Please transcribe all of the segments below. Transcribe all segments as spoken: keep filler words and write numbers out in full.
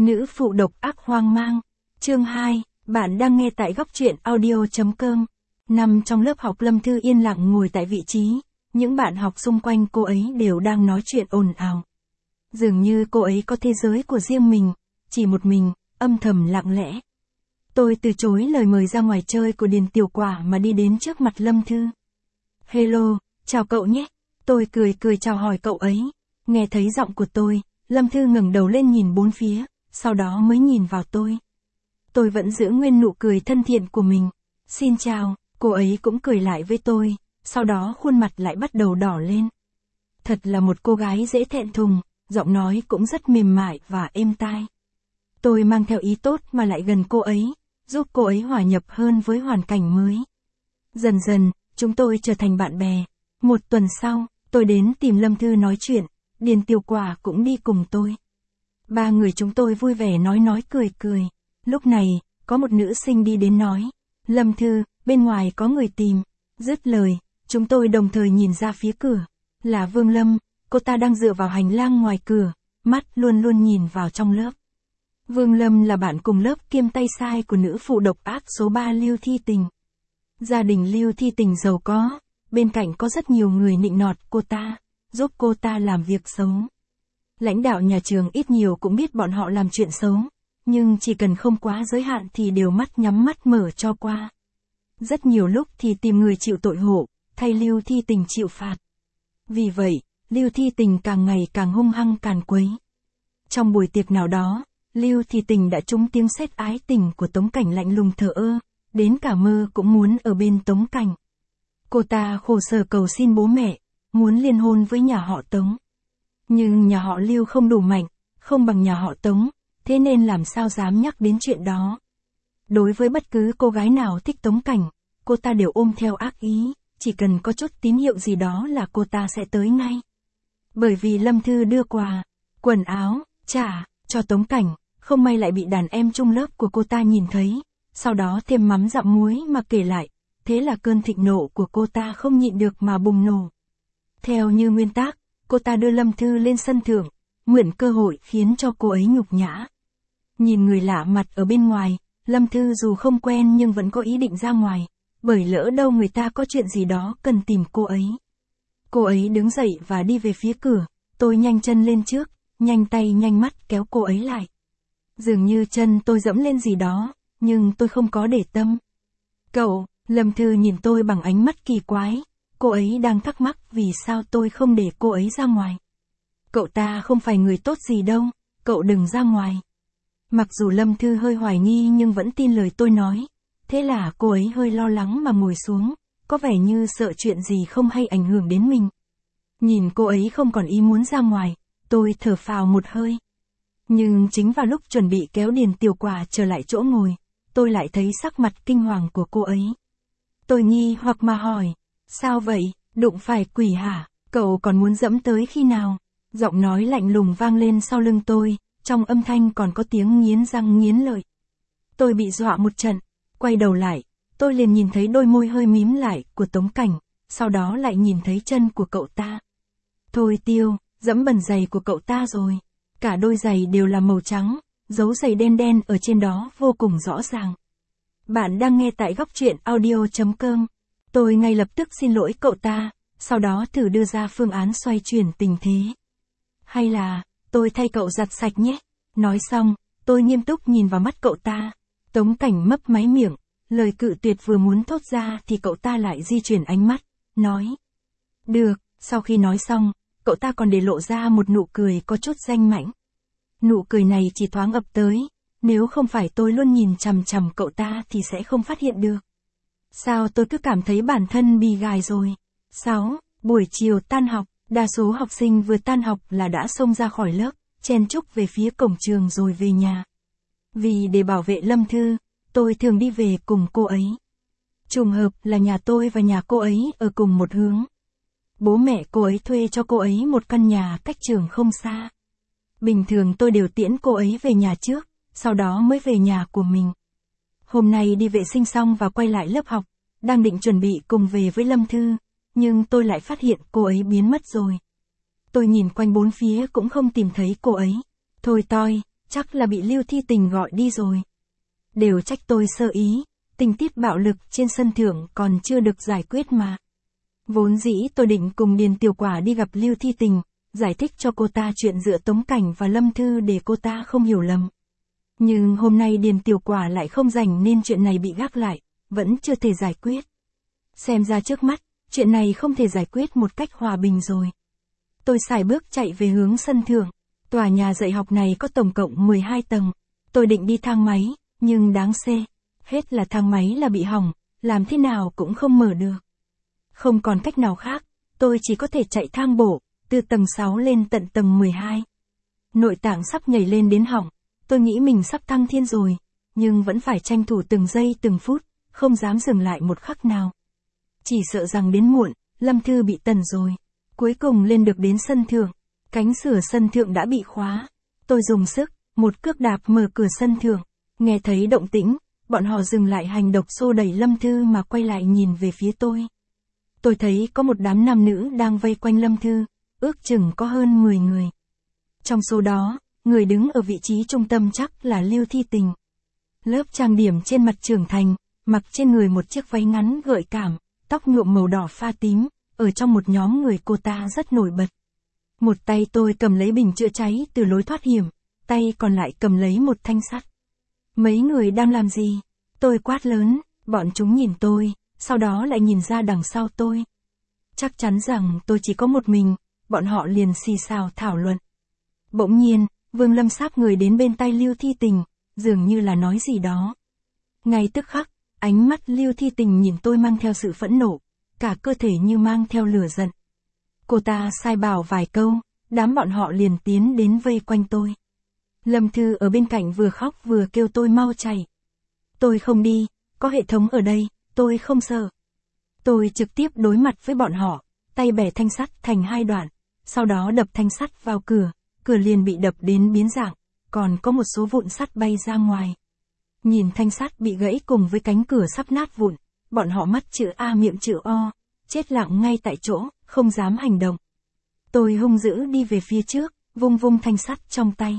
Nữ phụ độc ác hoang mang. Chương hai, bạn đang nghe tại góc truyện audio.com. Nằm trong lớp học, Lâm Thư yên lặng ngồi tại vị trí, những bạn học xung quanh cô ấy đều đang nói chuyện ồn ào. Dường như cô ấy có thế giới của riêng mình, chỉ một mình, âm thầm lặng lẽ. Tôi từ chối lời mời ra ngoài chơi của Điền Tiểu Quả mà đi đến trước mặt Lâm Thư. Hello, chào cậu nhé. Tôi cười cười chào hỏi cậu ấy. Nghe thấy giọng của tôi, Lâm Thư ngẩng đầu lên nhìn bốn phía, sau đó mới nhìn vào tôi. Tôi vẫn giữ nguyên nụ cười thân thiện của mình. Xin chào, cô ấy cũng cười lại với tôi, sau đó khuôn mặt lại bắt đầu đỏ lên. Thật là một cô gái dễ thẹn thùng, giọng nói cũng rất mềm mại và êm tai. Tôi mang theo ý tốt mà lại gần cô ấy, giúp cô ấy hòa nhập hơn với hoàn cảnh mới. Dần dần, chúng tôi trở thành bạn bè. Một tuần sau, tôi đến tìm Lâm Thư nói chuyện, Điền Tiểu Quả cũng đi cùng tôi. Ba người chúng tôi vui vẻ nói nói cười cười. Lúc này, có một nữ sinh đi đến nói, Lâm Thư, bên ngoài có người tìm. Dứt lời, chúng tôi đồng thời nhìn ra phía cửa. Là Vương Lâm, cô ta đang dựa vào hành lang ngoài cửa, mắt luôn luôn nhìn vào trong lớp. Vương Lâm là bạn cùng lớp kiêm tay sai của nữ phụ độc ác số ba Lưu Thi Tình. Gia đình Lưu Thi Tình giàu có, bên cạnh có rất nhiều người nịnh nọt cô ta, giúp cô ta làm việc xấu. Lãnh đạo nhà trường ít nhiều cũng biết bọn họ làm chuyện xấu, nhưng chỉ cần không quá giới hạn thì đều mắt nhắm mắt mở cho qua. Rất nhiều lúc thì tìm người chịu tội hộ, thay Lưu Thi Tình chịu phạt. Vì vậy, Lưu Thi Tình càng ngày càng hung hăng càn quấy. Trong buổi tiệc nào đó, Lưu Thi Tình đã trúng tiếng sét ái tình của Tống Cảnh lạnh lùng thờ ơ, đến cả mơ cũng muốn ở bên Tống Cảnh. Cô ta khổ sở cầu xin bố mẹ, muốn liên hôn với nhà họ Tống. Nhưng nhà họ Lưu không đủ mạnh, không bằng nhà họ Tống, thế nên làm sao dám nhắc đến chuyện đó. Đối với bất cứ cô gái nào thích Tống Cảnh, cô ta đều ôm theo ác ý, chỉ cần có chút tín hiệu gì đó là cô ta sẽ tới ngay. Bởi vì Lâm Thư đưa quà, quần áo, trả, cho Tống Cảnh, không may lại bị đàn em chung lớp của cô ta nhìn thấy, sau đó thêm mắm dặm muối mà kể lại, thế là cơn thịnh nộ của cô ta không nhịn được mà bùng nổ. Theo như nguyên tắc, cô ta đưa Lâm Thư lên sân thượng, mượn cơ hội khiến cho cô ấy nhục nhã. Nhìn người lạ mặt ở bên ngoài, Lâm Thư dù không quen nhưng vẫn có ý định ra ngoài, bởi lỡ đâu người ta có chuyện gì đó cần tìm cô ấy. Cô ấy đứng dậy và đi về phía cửa, tôi nhanh chân lên trước, nhanh tay nhanh mắt kéo cô ấy lại. Dường như chân tôi dẫm lên gì đó, nhưng tôi không có để tâm. Cậu, Lâm Thư nhìn tôi bằng ánh mắt kỳ quái, cô ấy đang thắc mắc vì sao tôi không để cô ấy ra ngoài. Cậu ta không phải người tốt gì đâu, cậu đừng ra ngoài. Mặc dù Lâm Thư hơi hoài nghi nhưng vẫn tin lời tôi nói, thế là cô ấy hơi lo lắng mà ngồi xuống, có vẻ như sợ chuyện gì không hay ảnh hưởng đến mình. Nhìn cô ấy không còn ý muốn ra ngoài, tôi thở phào một hơi. Nhưng chính vào lúc chuẩn bị kéo Điền Tiểu Quả trở lại chỗ ngồi, tôi lại thấy sắc mặt kinh hoàng của cô ấy. Tôi nghi hoặc mà hỏi, sao vậy, đụng phải quỷ hả, cậu còn muốn dẫm tới khi nào? Giọng nói lạnh lùng vang lên sau lưng tôi, trong âm thanh còn có tiếng nghiến răng nghiến lợi. Tôi bị dọa một trận, quay đầu lại, tôi liền nhìn thấy đôi môi hơi mím lại của Tống Cảnh, sau đó lại nhìn thấy chân của cậu ta. Thôi Tiêu, dẫm bẩn giày của cậu ta rồi. Cả đôi giày đều là màu trắng, dấu giày đen đen ở trên đó vô cùng rõ ràng. Bạn đang nghe tại góc truyện audio.com. Tôi ngay lập tức xin lỗi cậu ta, sau đó thử đưa ra phương án xoay chuyển tình thế. Hay là, tôi thay cậu giặt sạch nhé. Nói xong, tôi nghiêm túc nhìn vào mắt cậu ta. Tống Cảnh mấp máy miệng, lời cự tuyệt vừa muốn thốt ra thì cậu ta lại di chuyển ánh mắt, nói. Được, sau khi nói xong, cậu ta còn để lộ ra một nụ cười có chút danh mãnh. Nụ cười này chỉ thoáng ập tới, nếu không phải tôi luôn nhìn chằm chằm cậu ta thì sẽ không phát hiện được. Sao tôi cứ cảm thấy bản thân bị gài rồi. sáu. Buổi chiều tan học, đa số học sinh vừa tan học là đã xông ra khỏi lớp, chen chúc về phía cổng trường rồi về nhà. Vì để bảo vệ Lâm Thư, tôi thường đi về cùng cô ấy. Trùng hợp là nhà tôi và nhà cô ấy ở cùng một hướng. Bố mẹ cô ấy thuê cho cô ấy một căn nhà cách trường không xa. Bình thường tôi đều tiễn cô ấy về nhà trước, sau đó mới về nhà của mình. Hôm nay đi vệ sinh xong và quay lại lớp học, đang định chuẩn bị cùng về với Lâm Thư, nhưng tôi lại phát hiện cô ấy biến mất rồi. Tôi nhìn quanh bốn phía cũng không tìm thấy cô ấy. Thôi toi, chắc là bị Lưu Thi Tình gọi đi rồi. Đều trách tôi sơ ý, tình tiết bạo lực trên sân thượng còn chưa được giải quyết mà. Vốn dĩ tôi định cùng Điền Tiểu Quả đi gặp Lưu Thi Tình, giải thích cho cô ta chuyện giữa Tống Cảnh và Lâm Thư để cô ta không hiểu lầm. Nhưng hôm nay Điền Tiểu Quả lại không rảnh nên chuyện này bị gác lại, vẫn chưa thể giải quyết. Xem ra trước mắt, chuyện này không thể giải quyết một cách hòa bình rồi. Tôi sải bước chạy về hướng sân thượng. Tòa nhà dạy học này có tổng cộng mười hai tầng. Tôi định đi thang máy, nhưng đáng xê. Hết là thang máy là bị hỏng, làm thế nào cũng không mở được. Không còn cách nào khác, tôi chỉ có thể chạy thang bộ, từ tầng sáu lên tận tầng mười hai. Nội tạng sắp nhảy lên đến họng, tôi nghĩ mình sắp thăng thiên rồi, nhưng vẫn phải tranh thủ từng giây từng phút, không dám dừng lại một khắc nào. Chỉ sợ rằng đến muộn, Lâm Thư bị tần rồi. Cuối cùng lên được đến sân thượng, cánh cửa sân thượng đã bị khóa. Tôi dùng sức, một cước đạp mở cửa sân thượng, nghe thấy động tĩnh, bọn họ dừng lại hành động xô đẩy Lâm Thư mà quay lại nhìn về phía tôi. Tôi thấy có một đám nam nữ đang vây quanh Lâm Thư, ước chừng có hơn mười người. Trong số đó, người đứng ở vị trí trung tâm chắc là Lưu Thi Tình. Lớp trang điểm trên mặt trưởng thành, mặc trên người một chiếc váy ngắn gợi cảm, tóc nhuộm màu đỏ pha tím, ở trong một nhóm người cô ta rất nổi bật. Một tay tôi cầm lấy bình chữa cháy từ lối thoát hiểm, tay còn lại cầm lấy một thanh sắt. Mấy người đang làm gì? Tôi quát lớn, bọn chúng nhìn tôi, sau đó lại nhìn ra đằng sau tôi. Chắc chắn rằng tôi chỉ có một mình, bọn họ liền xì xào thảo luận. Bỗng nhiên, Vương Lâm sáp người đến bên tay Lưu Thi Tình, dường như là nói gì đó. Ngay tức khắc, ánh mắt Lưu Thi Tình nhìn tôi mang theo sự phẫn nộ, cả cơ thể như mang theo lửa giận. Cô ta sai bảo vài câu, đám bọn họ liền tiến đến vây quanh tôi. Lâm Thư ở bên cạnh vừa khóc vừa kêu tôi mau chạy. Tôi không đi, có hệ thống ở đây, tôi không sợ. Tôi trực tiếp đối mặt với bọn họ, tay bẻ thanh sắt thành hai đoạn, sau đó đập thanh sắt vào cửa, cửa liền bị đập đến biến dạng, còn có một số vụn sắt bay ra ngoài. Nhìn thanh sắt bị gãy cùng với cánh cửa sắp nát vụn, bọn họ mắt chữ A miệng chữ O, chết lặng ngay tại chỗ, không dám hành động. Tôi hung dữ đi về phía trước, vung vung thanh sắt trong tay.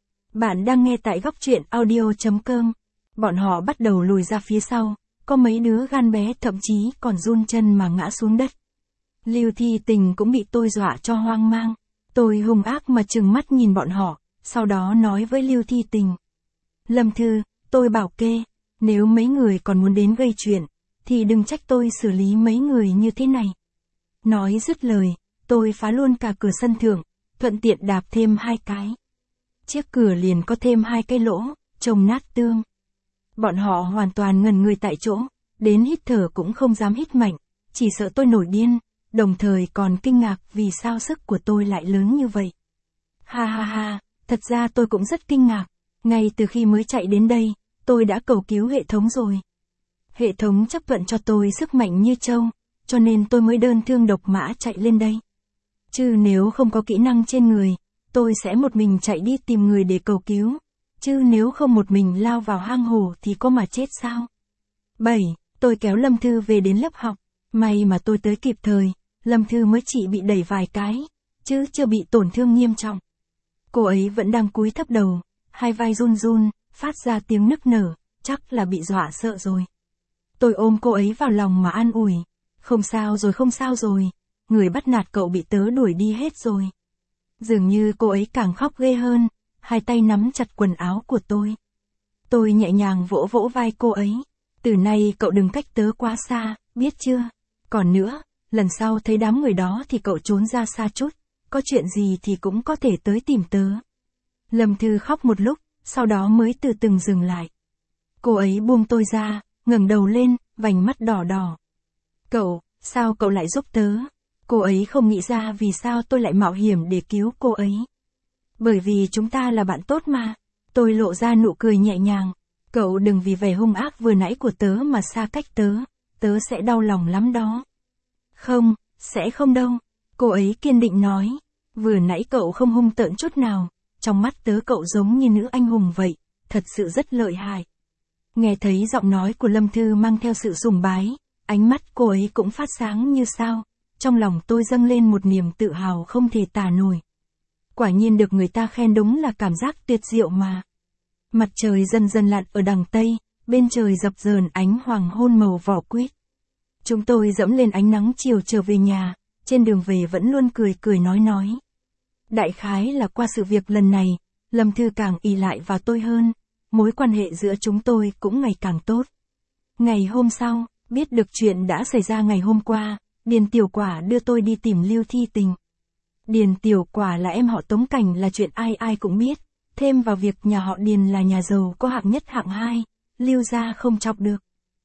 Bạn đang nghe tại góc truyện audio chấm com. Bọn họ bắt đầu lùi ra phía sau, có mấy đứa gan bé thậm chí còn run chân mà ngã xuống đất. Lưu Thi Tình cũng bị tôi dọa cho hoang mang. Tôi hung ác mà trừng mắt nhìn bọn họ, sau đó nói với Lưu Thi Tình. Lâm Thư, tôi bảo kê, nếu mấy người còn muốn đến gây chuyện, thì đừng trách tôi xử lý mấy người như thế này. Nói dứt lời, tôi phá luôn cả cửa sân thượng, thuận tiện đạp thêm hai cái. Chiếc cửa liền có thêm hai cái lỗ, trông nát tương. Bọn họ hoàn toàn ngần người tại chỗ, đến hít thở cũng không dám hít mạnh, chỉ sợ tôi nổi điên, đồng thời còn kinh ngạc vì sao sức của tôi lại lớn như vậy. Ha ha ha, thật ra tôi cũng rất kinh ngạc, ngay từ khi mới chạy đến đây, tôi đã cầu cứu hệ thống rồi. Hệ thống chấp thuận cho tôi sức mạnh như trâu, cho nên tôi mới đơn thương độc mã chạy lên đây. Chứ nếu không có kỹ năng trên người, tôi sẽ một mình chạy đi tìm người để cầu cứu. Chứ nếu không một mình lao vào hang hổ thì có mà chết sao? bảy. Tôi kéo Lâm Thư về đến lớp học. May mà tôi tới kịp thời, Lâm Thư mới chỉ bị đẩy vài cái, chứ chưa bị tổn thương nghiêm trọng. Cô ấy vẫn đang cúi thấp đầu, hai vai run run, phát ra tiếng nức nở, chắc là bị dọa sợ rồi. Tôi ôm cô ấy vào lòng mà an ủi. Không sao rồi không sao rồi, người bắt nạt cậu bị tớ đuổi đi hết rồi. Dường như cô ấy càng khóc ghê hơn, hai tay nắm chặt quần áo của tôi. Tôi nhẹ nhàng vỗ vỗ vai cô ấy. Từ nay cậu đừng cách tớ quá xa, biết chưa? Còn nữa, lần sau thấy đám người đó thì cậu trốn ra xa chút, có chuyện gì thì cũng có thể tới tìm tớ. Lâm Thư khóc một lúc, sau đó mới từ từng dừng lại. Cô ấy buông tôi ra, ngẩng đầu lên, vành mắt đỏ đỏ. Cậu, sao cậu lại giúp tớ? Cô ấy không nghĩ ra vì sao tôi lại mạo hiểm để cứu cô ấy. Bởi vì chúng ta là bạn tốt mà. Tôi lộ ra nụ cười nhẹ nhàng. Cậu đừng vì vẻ hung ác vừa nãy của tớ mà xa cách tớ. Tớ sẽ đau lòng lắm đó. Không, sẽ không đâu. Cô ấy kiên định nói. Vừa nãy cậu không hung tợn chút nào. Trong mắt tớ cậu giống như nữ anh hùng vậy. Thật sự rất lợi hại. Nghe thấy giọng nói của Lâm Thư mang theo sự sùng bái. Ánh mắt cô ấy cũng phát sáng như sao. Trong lòng tôi dâng lên một niềm tự hào không thể tả nổi. Quả nhiên được người ta khen đúng là cảm giác tuyệt diệu mà. Mặt trời dần dần lặn ở đằng Tây, bên trời dập dờn ánh hoàng hôn màu vỏ quýt. Chúng tôi dẫm lên ánh nắng chiều trở về nhà, trên đường về vẫn luôn cười cười nói nói. Đại khái là qua sự việc lần này, Lâm Thư càng ỷ lại vào tôi hơn, mối quan hệ giữa chúng tôi cũng ngày càng tốt. Ngày hôm sau, biết được chuyện đã xảy ra ngày hôm qua, Điền Tiểu Quả đưa tôi đi tìm Lưu Thi Tình. Điền Tiểu Quả là em họ Tống Cảnh là chuyện ai ai cũng biết, thêm vào việc nhà họ Điền là nhà giàu có hạng nhất hạng hai, Lưu gia không chọc được.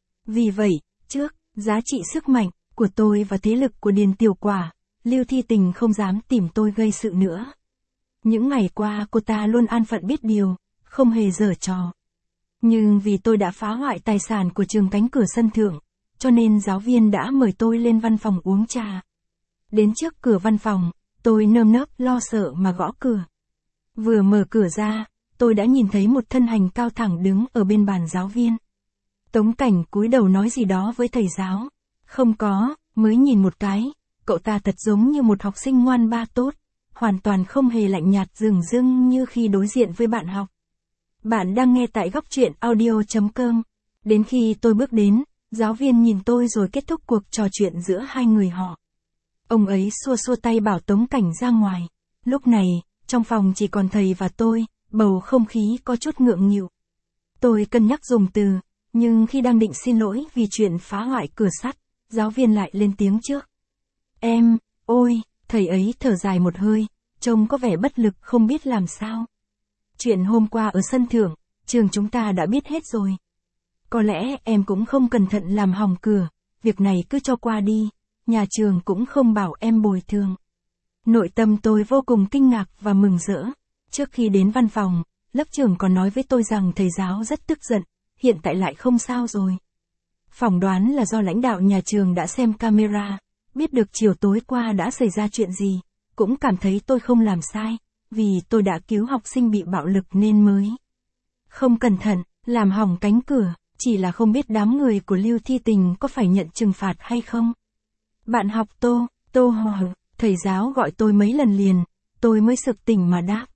Vì vậy, trước, giá trị sức mạnh của tôi và thế lực của Điền Tiểu Quả, Lưu Thi Tình không dám tìm tôi gây sự nữa. Những ngày qua cô ta luôn an phận biết điều, không hề giở trò. Nhưng vì tôi đã phá hoại tài sản của trường cánh cửa sân thượng, cho nên giáo viên đã mời tôi lên văn phòng uống trà. Đến trước cửa văn phòng, tôi nơm nớp lo sợ mà gõ cửa. Vừa mở cửa ra, tôi đã nhìn thấy một thân hình cao thẳng đứng ở bên bàn giáo viên. Tống Cảnh cúi đầu nói gì đó với thầy giáo. Không có, mới nhìn một cái, cậu ta thật giống như một học sinh ngoan ba tốt, hoàn toàn không hề lạnh nhạt dửng dưng như khi đối diện với bạn học. Bạn đang nghe tại góc truyện audio chấm com. Đến khi tôi bước đến, giáo viên nhìn tôi rồi kết thúc cuộc trò chuyện giữa hai người họ. Ông ấy xua xua tay bảo Tống Cảnh ra ngoài. Lúc này, trong phòng chỉ còn thầy và tôi, bầu không khí có chút ngượng nghịu. Tôi cân nhắc dùng từ, nhưng khi đang định xin lỗi vì chuyện phá hoại cửa sắt, giáo viên lại lên tiếng trước. Em, ôi, thầy ấy thở dài một hơi, trông có vẻ bất lực không biết làm sao. Chuyện hôm qua ở sân thượng, trường chúng ta đã biết hết rồi. Có lẽ em cũng không cẩn thận làm hỏng cửa, việc này cứ cho qua đi, nhà trường cũng không bảo em bồi thường. Nội tâm tôi vô cùng kinh ngạc và mừng rỡ. Trước khi đến văn phòng, lớp trưởng còn nói với tôi rằng thầy giáo rất tức giận, hiện tại lại không sao rồi. Phỏng đoán là do lãnh đạo nhà trường đã xem camera, biết được chiều tối qua đã xảy ra chuyện gì, cũng cảm thấy tôi không làm sai, vì tôi đã cứu học sinh bị bạo lực nên mới không cẩn thận, làm hỏng cánh cửa, chỉ là không biết đám người của Lưu Thi Tình có phải nhận trừng phạt hay không. Bạn học Tô, Tô hỏi, thầy giáo gọi tôi mấy lần liền, tôi mới sực tỉnh mà đáp.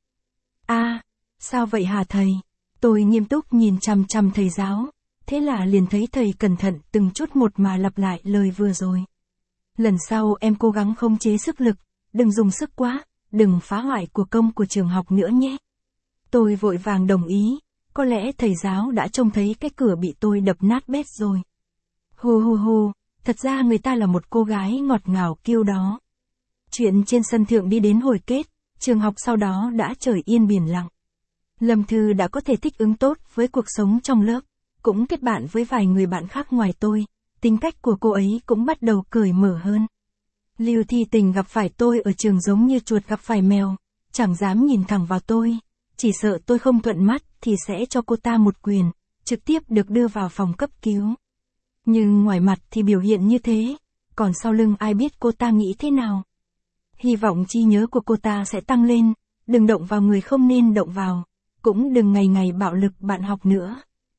A, sao vậy hả thầy? Tôi nghiêm túc nhìn chằm chằm thầy giáo, thế là liền thấy thầy cẩn thận từng chút một mà lặp lại lời vừa rồi. Lần sau em cố gắng khống chế sức lực, đừng dùng sức quá, đừng phá hoại của công của trường học nữa nhé. Tôi vội vàng đồng ý, có lẽ thầy giáo đã trông thấy cái cửa bị tôi đập nát bét rồi. Hù hù hù, thật ra người ta là một cô gái ngọt ngào kiêu đó. Chuyện trên sân thượng đi đến hồi kết, trường học sau đó đã trời yên biển lặng. Lâm Thư đã có thể thích ứng tốt với cuộc sống trong lớp, cũng kết bạn với vài người bạn khác ngoài tôi, tính cách của cô ấy cũng bắt đầu cởi mở hơn. Lưu Thi Tình gặp phải tôi ở trường giống như chuột gặp phải mèo, chẳng dám nhìn thẳng vào tôi, chỉ sợ tôi không thuận mắt thì sẽ cho cô ta một quyền, trực tiếp được đưa vào phòng cấp cứu. Nhưng ngoài mặt thì biểu hiện như thế, còn sau lưng ai biết cô ta nghĩ thế nào. Hy vọng trí nhớ của cô ta sẽ tăng lên, đừng động vào người không nên động vào, cũng đừng ngày ngày bạo lực bạn học nữa.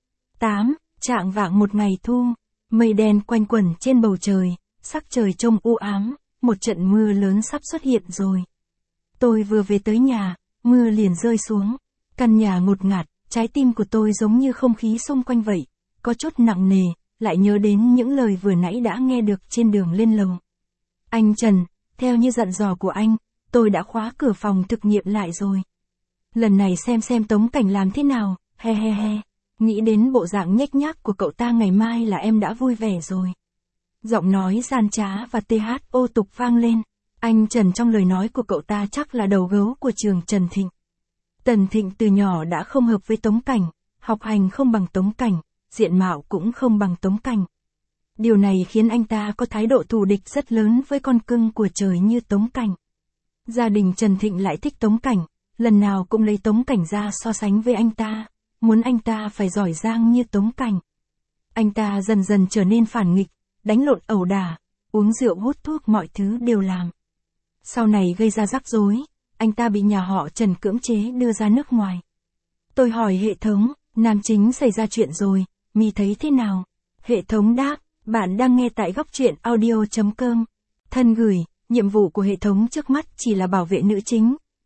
tám. Trạng vạng một ngày thu, mây đen quanh quẩn trên bầu trời, sắc trời trông u ám, một trận mưa lớn sắp xuất hiện rồi. Tôi vừa về tới nhà, mưa liền rơi xuống, căn nhà ngột ngạt, trái tim của tôi giống như không khí xung quanh vậy, có chút nặng nề, lại nhớ đến những lời vừa nãy đã nghe được trên đường lên lầu. Anh Trần, theo như dặn dò của anh, tôi đã khóa cửa phòng thực nghiệm lại rồi. Lần này xem xem Tống Cảnh làm thế nào, he he he, nghĩ đến bộ dạng nhếch nhác của cậu ta ngày mai là em đã vui vẻ rồi. Giọng nói gian trá và tê hát ô tục vang lên, anh Trần trong lời nói của cậu ta chắc là đầu gấu của trường Trần Thịnh. Tần Thịnh từ nhỏ đã không hợp với Tống Cảnh, học hành không bằng Tống Cảnh, diện mạo cũng không bằng Tống Cảnh. Điều này khiến anh ta có thái độ thù địch rất lớn với con cưng của trời như Tống Cảnh. Gia đình Trần Thịnh lại thích Tống Cảnh, lần nào cũng lấy Tống Cảnh ra so sánh với anh ta, muốn anh ta phải giỏi giang như Tống Cảnh. Anh ta dần dần trở nên phản nghịch, đánh lộn ẩu đả, uống rượu hút thuốc mọi thứ đều làm. Sau này gây ra rắc rối, anh ta bị nhà họ Trần cưỡng chế đưa ra nước ngoài. Tôi hỏi hệ thống, nam chính xảy ra chuyện rồi, mi thấy thế nào? Hệ thống đáp, bạn đang nghe tại góc truyện audio chấm com. Thân gửi, nhiệm vụ của hệ thống trước mắt chỉ là bảo vệ nữ chính,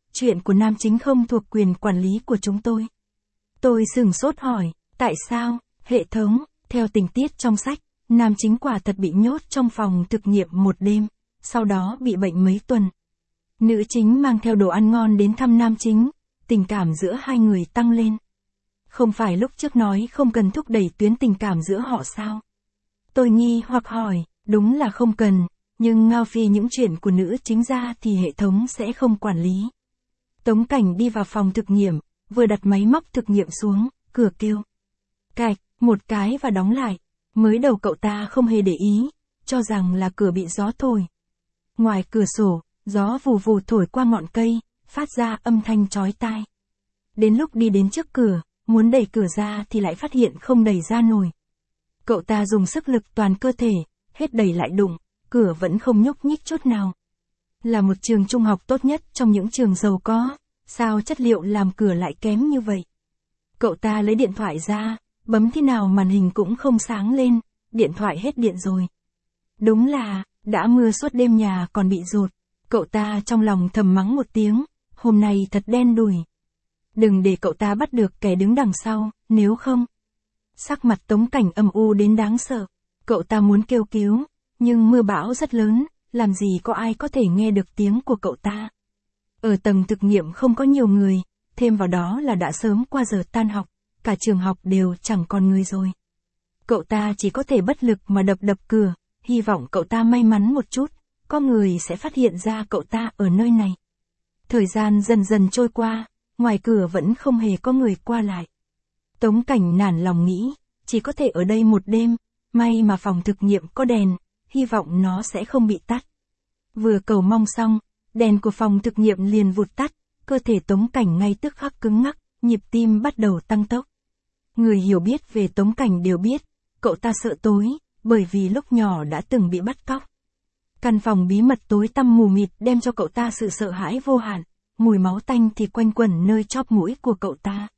chuyện của nam chính không thuộc quyền quản lý của chúng tôi. Tôi sửng sốt hỏi, tại sao? Hệ thống, theo tình tiết trong sách, nam chính quả thật bị nhốt trong phòng thực nghiệm một đêm, sau đó bị bệnh mấy tuần. Nữ chính mang theo đồ ăn ngon đến thăm nam chính, tình cảm giữa hai người tăng lên. Không phải lúc trước nói không cần thúc đẩy tuyến tình cảm giữa họ sao? Tôi nghi hoặc hỏi, đúng là không cần, nhưng ngao phi những chuyện của nữ chính ra thì hệ thống sẽ không quản lý. Tống Cảnh đi vào phòng thực nghiệm, vừa đặt máy móc thực nghiệm xuống, cửa kêu. Cạch, một cái và đóng lại. Mới đầu cậu ta không hề để ý, cho rằng là cửa bị gió thổi. Ngoài cửa sổ, gió vù vù thổi qua ngọn cây, phát ra âm thanh chói tai. Đến lúc đi đến trước cửa, muốn đẩy cửa ra thì lại phát hiện không đẩy ra nổi. Cậu ta dùng sức lực toàn cơ thể, hết đẩy lại đụng, cửa vẫn không nhúc nhích chút nào. Là một trường trung học tốt nhất trong những trường giàu có, sao chất liệu làm cửa lại kém như vậy? Cậu ta lấy điện thoại ra, bấm thế nào màn hình cũng không sáng lên, điện thoại hết điện rồi. Đúng là, đã mưa suốt đêm nhà còn bị dột. Cậu ta trong lòng thầm mắng một tiếng, hôm nay thật đen đủi. Đừng để cậu ta bắt được kẻ đứng đằng sau, nếu không. Sắc mặt Tống Cảnh âm u đến đáng sợ. Cậu ta muốn kêu cứu, nhưng mưa bão rất lớn, làm gì có ai có thể nghe được tiếng của cậu ta. Ở tầng thực nghiệm không có nhiều người, thêm vào đó là đã sớm qua giờ tan học, cả trường học đều chẳng còn người rồi. Cậu ta chỉ có thể bất lực mà đập đập cửa, hy vọng cậu ta may mắn một chút, có người sẽ phát hiện ra cậu ta ở nơi này. Thời gian dần dần trôi qua, ngoài cửa vẫn không hề có người qua lại. Tống Cảnh nản lòng nghĩ, chỉ có thể ở đây một đêm, may mà phòng thực nghiệm có đèn, hy vọng nó sẽ không bị tắt. Vừa cầu mong xong, đèn của phòng thực nghiệm liền vụt tắt, cơ thể Tống Cảnh ngay tức khắc cứng ngắc, nhịp tim bắt đầu tăng tốc. Người hiểu biết về Tống Cảnh đều biết, cậu ta sợ tối, bởi vì lúc nhỏ đã từng bị bắt cóc. Căn phòng bí mật tối tăm mù mịt đem cho cậu ta sự sợ hãi vô hạn, mùi máu tanh thì quanh quẩn nơi chóp mũi của cậu ta.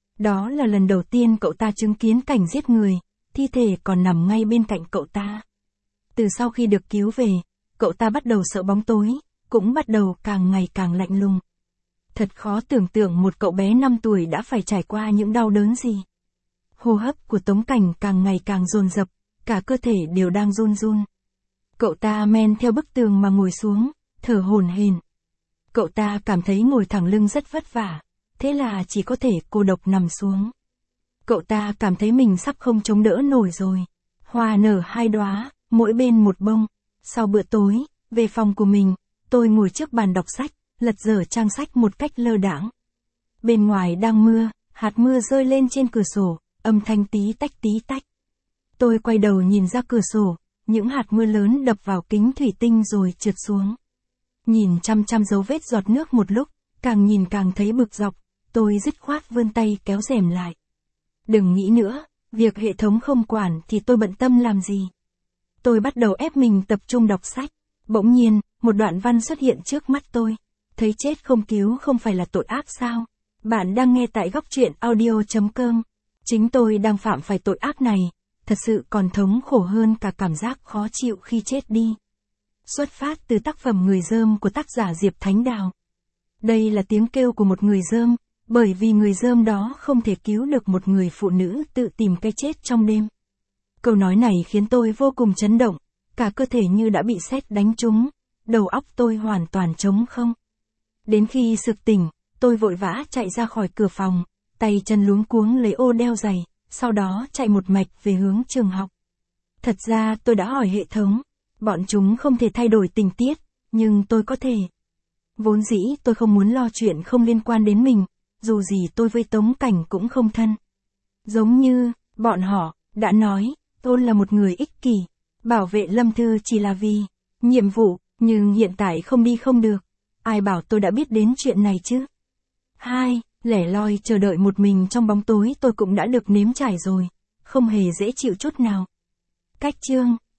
Đó là lần đầu tiên cậu ta chứng kiến cảnh giết người, thi thể còn nằm ngay bên cạnh cậu ta. Từ sau khi được cứu về, cậu ta bắt đầu sợ bóng tối, cũng bắt đầu càng ngày càng lạnh lùng. Thật khó tưởng tượng một cậu bé năm tuổi đã phải trải qua những đau đớn gì. Hô hấp của Tống Cảnh càng ngày càng dồn dập, cả cơ thể đều đang run run. Cậu ta men theo bức tường mà ngồi xuống, thở hổn hển. Cậu ta cảm thấy ngồi thẳng lưng rất vất vả, thế là chỉ có thể cô độc nằm xuống. Cậu ta cảm thấy mình sắp không chống đỡ nổi rồi. Hoa nở hai đóa, mỗi bên một bông. Sau bữa tối, về phòng của mình, tôi ngồi trước bàn đọc sách, lật dở trang sách một cách lơ đãng. Bên ngoài đang mưa, hạt mưa rơi lên trên cửa sổ, âm thanh tí tách tí tách. Tôi quay đầu nhìn ra cửa sổ, những hạt mưa lớn đập vào kính thủy tinh rồi trượt xuống. Nhìn chăm chăm dấu vết giọt nước một lúc, càng nhìn càng thấy bực dọc, tôi dứt khoát vươn tay kéo rèm lại. Đừng nghĩ nữa, việc hệ thống không quản thì tôi bận tâm làm gì. Tôi bắt đầu ép mình tập trung đọc sách. Bỗng nhiên, một đoạn văn xuất hiện trước mắt tôi. Thấy chết không cứu không phải là tội ác sao? Bạn đang nghe tại góc truyện audio chấm com. Chính tôi đang phạm phải tội ác này, thật sự còn thống khổ hơn cả cảm giác khó chịu khi chết đi. Xuất phát từ tác phẩm Người Dơm của tác giả Diệp Thánh Đào. Đây là tiếng kêu của một người dơm, bởi vì người dơm đó không thể cứu được một người phụ nữ tự tìm cái chết trong đêm. Câu nói này khiến tôi vô cùng chấn động, cả cơ thể như đã bị sét đánh trúng, đầu óc tôi hoàn toàn trống không. Đến khi sực tỉnh, tôi vội vã chạy ra khỏi cửa phòng, tay chân luống cuống lấy ô đeo giày, sau đó chạy một mạch về hướng trường học. Thật ra tôi đã hỏi hệ thống, bọn chúng không thể thay đổi tình tiết, nhưng tôi có thể. Vốn dĩ tôi không muốn lo chuyện không liên quan đến mình, dù gì tôi với Tống Cảnh cũng không thân. Giống như, bọn họ, đã nói, tôi là một người ích kỷ, bảo vệ Lâm Thư chỉ là vì nhiệm vụ, nhưng hiện tại không đi không được. Ai bảo tôi đã biết đến chuyện này chứ? Hai, lẻ loi chờ đợi một mình trong bóng tối tôi cũng đã được nếm trải rồi, không hề dễ chịu chút nào. Cách chương